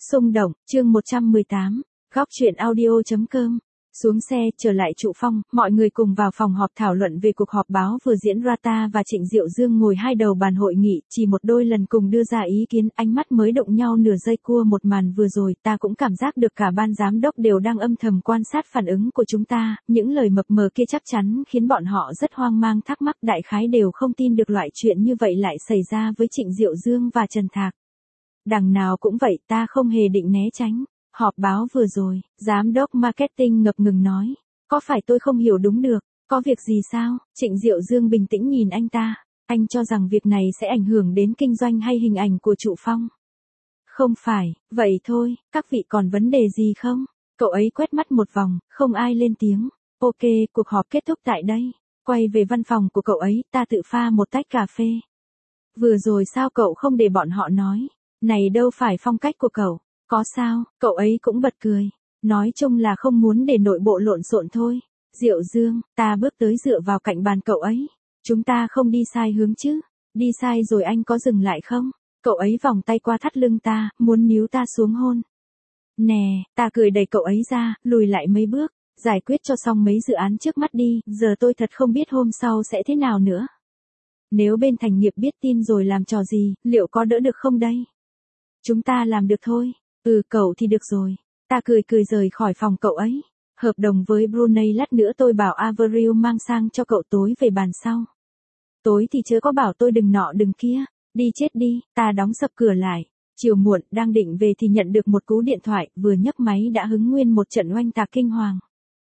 Xung động, chương 118, góc chuyện audio.com. Xuống xe, trở lại trụ phong, mọi người cùng vào phòng họp thảo luận về cuộc họp báo vừa diễn ra. Ta và Trịnh Diệu Dương ngồi hai đầu bàn hội nghị, chỉ một đôi lần cùng đưa ra ý kiến, ánh mắt mới động nhau nửa giây. Cua một màn vừa rồi, ta cũng cảm giác được cả ban giám đốc đều đang âm thầm quan sát phản ứng của chúng ta, những lời mập mờ kia chắc chắn khiến bọn họ rất hoang mang thắc mắc, đại khái đều không tin được loại chuyện như vậy lại xảy ra với Trịnh Diệu Dương và Trần Thạc. Đằng nào cũng vậy, ta không hề định né tránh. Họp báo vừa rồi, giám đốc marketing ngập ngừng nói. Có phải tôi không hiểu đúng được, có việc gì sao? Trịnh Diệu Dương bình tĩnh nhìn anh ta. Anh cho rằng việc này sẽ ảnh hưởng đến kinh doanh hay hình ảnh của trụ phong? Không phải, vậy thôi, các vị còn vấn đề gì không? Cậu ấy quét mắt một vòng, không ai lên tiếng. Ok, cuộc họp kết thúc tại đây. Quay về văn phòng của cậu ấy, ta tự pha một tách cà phê. Vừa rồi sao cậu không để bọn họ nói? Này đâu phải phong cách của cậu. Có sao, cậu ấy cũng bật cười. Nói chung là không muốn để nội bộ lộn xộn thôi. Diệu Dương, ta bước tới dựa vào cạnh bàn cậu ấy. Chúng ta không đi sai hướng chứ? Đi sai rồi anh có dừng lại không? Cậu ấy vòng tay qua thắt lưng ta, muốn níu ta xuống hôn. Nè, ta cười đẩy cậu ấy ra, lùi lại mấy bước. Giải quyết cho xong mấy dự án trước mắt đi, giờ tôi thật không biết hôm sau sẽ thế nào nữa. Nếu bên thành nghiệp biết tin rồi làm trò gì, liệu có đỡ được không đây? Chúng ta làm được thôi. Cậu thì được rồi. Ta cười rời khỏi phòng cậu ấy. Hợp đồng với Brunei lát nữa tôi bảo Avril mang sang cho cậu, tối về bàn sau. Tối thì chớ có bảo tôi đừng nọ đừng kia. Đi chết đi, ta đóng sập cửa lại. Chiều muộn, đang định về thì nhận được một cú điện thoại, vừa nhấc máy đã hứng nguyên một trận oanh tạc kinh hoàng.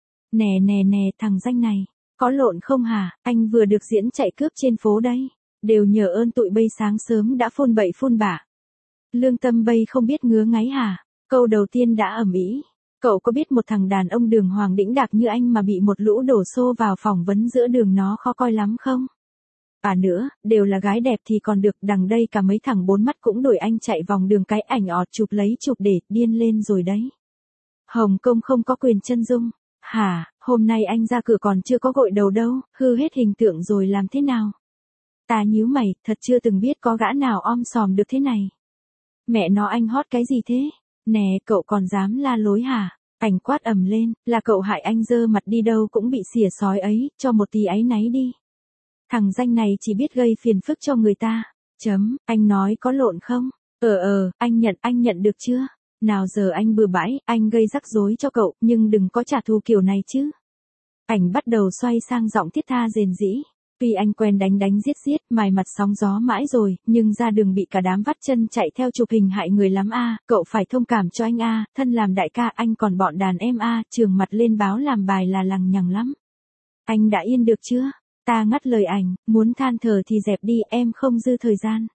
Nè, thằng danh này, có lộn không hả? Anh vừa được diễn chạy cướp trên phố đấy. Đều nhờ ơn tụi bây sáng sớm đã phôn bậy phôn bạ. Lương tâm bây không biết ngứa ngáy hả? Câu đầu tiên đã ầm ĩ. Cậu có biết một thằng đàn ông đường hoàng đĩnh đạc như anh mà bị một lũ đổ xô vào phỏng vấn giữa đường nó khó coi lắm không? Nữa, đều là gái đẹp thì còn được, đằng đây cả mấy thằng bốn mắt cũng đuổi anh chạy vòng đường cái ảnh ọt chụp lấy chụp để, điên lên rồi đấy. Hồng Kông không có quyền chân dung. Hả, hôm nay anh ra cửa còn chưa có gội đầu đâu, hư hết hình tượng rồi làm thế nào? Ta nhíu mày, thật chưa từng biết có gã nào om sòm được thế này. Mẹ nó, anh hót cái gì thế? Nè, cậu còn dám la lối hả? Ảnh quát ầm lên, là cậu hại anh, dơ mặt đi đâu cũng bị xỉa sói ấy, cho một tí áy náy đi. Thằng danh này chỉ biết gây phiền phức cho người ta. Anh nói có lộn không? Anh nhận được chưa? Nào giờ anh bừa bãi, anh gây rắc rối cho cậu, nhưng đừng có trả thù kiểu này chứ. Ảnh bắt đầu xoay sang giọng thiết tha rền rĩ. Tuy anh quen đánh giết, mài mặt sóng gió mãi rồi, nhưng ra đường bị cả đám vắt chân chạy theo chụp hình hại người lắm a, cậu phải thông cảm cho anh a, thân làm đại ca anh còn bọn đàn em a, trường mặt lên báo làm bài là lằng nhằng lắm. Anh đã yên được chưa? Ta ngắt lời ảnh, muốn than thở thì dẹp đi, em không dư thời gian.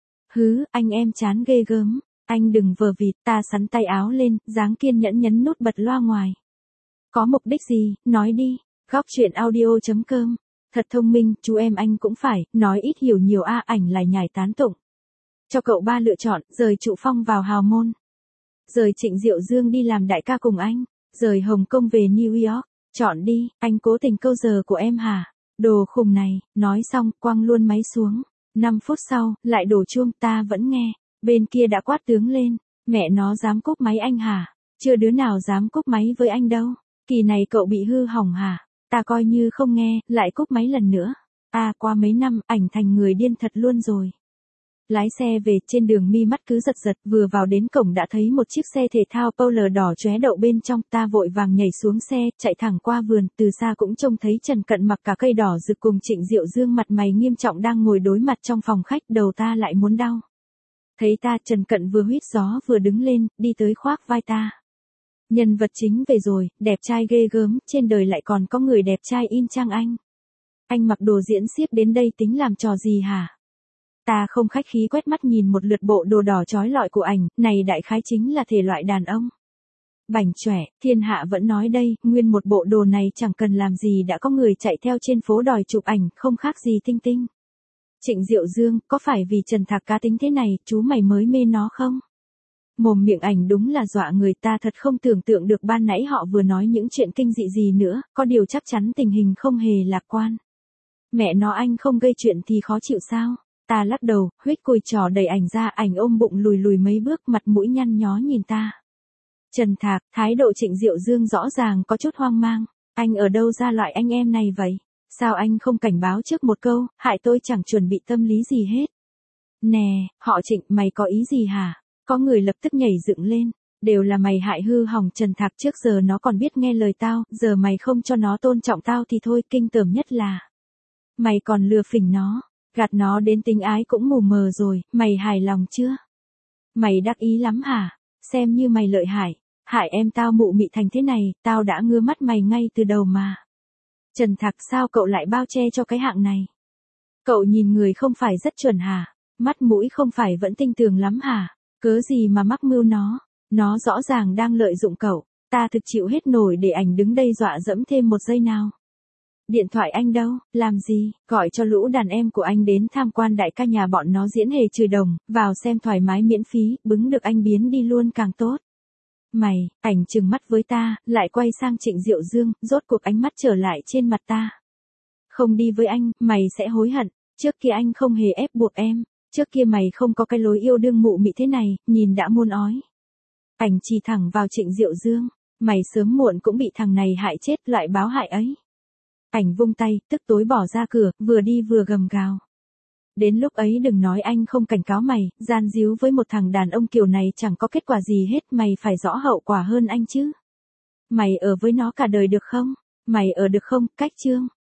Anh em chán ghê gớm, anh đừng vờ vịt, ta sắn tay áo lên, dáng kiên nhẫn nhấn nút bật loa ngoài. Có mục đích gì, nói đi, góc chuyện audio.com. Thật thông minh, chú em anh cũng phải, nói ít hiểu nhiều a, ảnh lại nhảy tán tụng. Cho cậu ba lựa chọn, rời trụ phong vào hào môn. Rời Trịnh Diệu Dương đi làm đại ca cùng anh. Rời Hồng Kông về New York. Chọn đi, anh cố tình câu giờ của em hả? Đồ khùng này, nói xong, quăng luôn máy xuống. 5 phút sau, lại đổ chuông, ta vẫn nghe. Bên kia đã quát tướng lên. Mẹ nó dám cúp máy anh hả? Chưa đứa nào dám cúp máy với anh đâu. Kỳ này cậu bị hư hỏng hả? Ta coi như không nghe, lại cúp máy lần nữa. Qua mấy năm, ảnh thành người điên thật luôn rồi. Lái xe về, trên đường mi mắt cứ giật, vừa vào đến cổng đã thấy một chiếc xe thể thao Polo đỏ chóe đậu bên trong, ta vội vàng nhảy xuống xe, chạy thẳng qua vườn, từ xa cũng trông thấy Trần Cận mặc cả cây đỏ rực cùng Trịnh Diệu Dương mặt mày nghiêm trọng đang ngồi đối mặt trong phòng khách, đầu ta lại muốn đau. Thấy ta, Trần Cận vừa huýt gió vừa đứng lên, đi tới khoác vai ta. Nhân vật chính về rồi, đẹp trai ghê gớm, trên đời lại còn có người đẹp trai in chang anh. Anh mặc đồ diễn xiếc đến đây tính làm trò gì hả? Ta không khách khí quét mắt nhìn một lượt bộ đồ đỏ chói lọi của ảnh, này đại khái chính là thể loại đàn ông. Bảnh chỏe, thiên hạ vẫn nói đây, nguyên một bộ đồ này chẳng cần làm gì đã có người chạy theo trên phố đòi chụp ảnh, không khác gì tinh tinh. Trịnh Diệu Dương, có phải vì Trần Thạc cá tính thế này, chú mày mới mê nó không? Mồm miệng ảnh đúng là dọa người, ta thật không tưởng tượng được ban nãy họ vừa nói những chuyện kinh dị gì nữa, có điều chắc chắn tình hình không hề lạc quan. Mẹ nó, anh không gây chuyện thì khó chịu sao? Ta lắc đầu, huyết cùi trò đẩy ảnh ra, ảnh ôm bụng lùi lùi mấy bước, mặt mũi nhăn nhó nhìn ta. Trần Thạc, thái độ Trịnh Diệu Dương rõ ràng có chút hoang mang. Anh ở đâu ra loại anh em này vậy? Sao anh không cảnh báo trước một câu, hại tôi chẳng chuẩn bị tâm lý gì hết. Nè, họ Trịnh, mày có ý gì hả? Có người lập tức nhảy dựng lên. Đều là mày hại hư hỏng Trần Thạc, trước giờ nó còn biết nghe lời tao, giờ mày không cho nó tôn trọng tao thì thôi, kinh tởm nhất là mày còn lừa phỉnh nó, gạt nó đến tình ái cũng mù mờ rồi, mày hài lòng chưa? Mày đắc ý lắm hả? Xem như mày lợi hại, hại em tao mụ mị thành thế này, tao đã ngứa mắt mày ngay từ đầu mà. Trần Thạc, sao cậu lại bao che cho cái hạng này? Cậu nhìn người không phải rất chuẩn hả? Mắt mũi không phải vẫn tinh tường lắm hả? Cớ gì mà mắc mưu nó rõ ràng đang lợi dụng cậu, ta thực chịu hết nổi để ảnh đứng đây dọa dẫm thêm một giây nào. Điện thoại anh đâu, làm gì, gọi cho lũ đàn em của anh đến tham quan đại ca nhà bọn nó diễn hề trừ đồng, vào xem thoải mái miễn phí, bứng được anh biến đi luôn càng tốt. Mày, ảnh trừng mắt với ta, lại quay sang Trịnh Diệu Dương, rốt cuộc ánh mắt trở lại trên mặt ta. Không đi với anh, mày sẽ hối hận, trước kia anh không hề ép buộc em, trước kia mày không có cái lối yêu đương mụ mị thế này, nhìn đã muôn ói. Ảnh chỉ thẳng vào Trịnh Diệu Dương, mày sớm muộn cũng bị thằng này hại chết, loại báo hại ấy. Ảnh vung tay, tức tối bỏ ra cửa, vừa đi vừa gầm gào. Đến lúc ấy đừng nói anh không cảnh cáo mày, gian díu với một thằng đàn ông kiểu này chẳng có kết quả gì hết, mày phải rõ hậu quả hơn anh chứ. Mày ở với nó cả đời được không? Mày ở được không? Cách chương.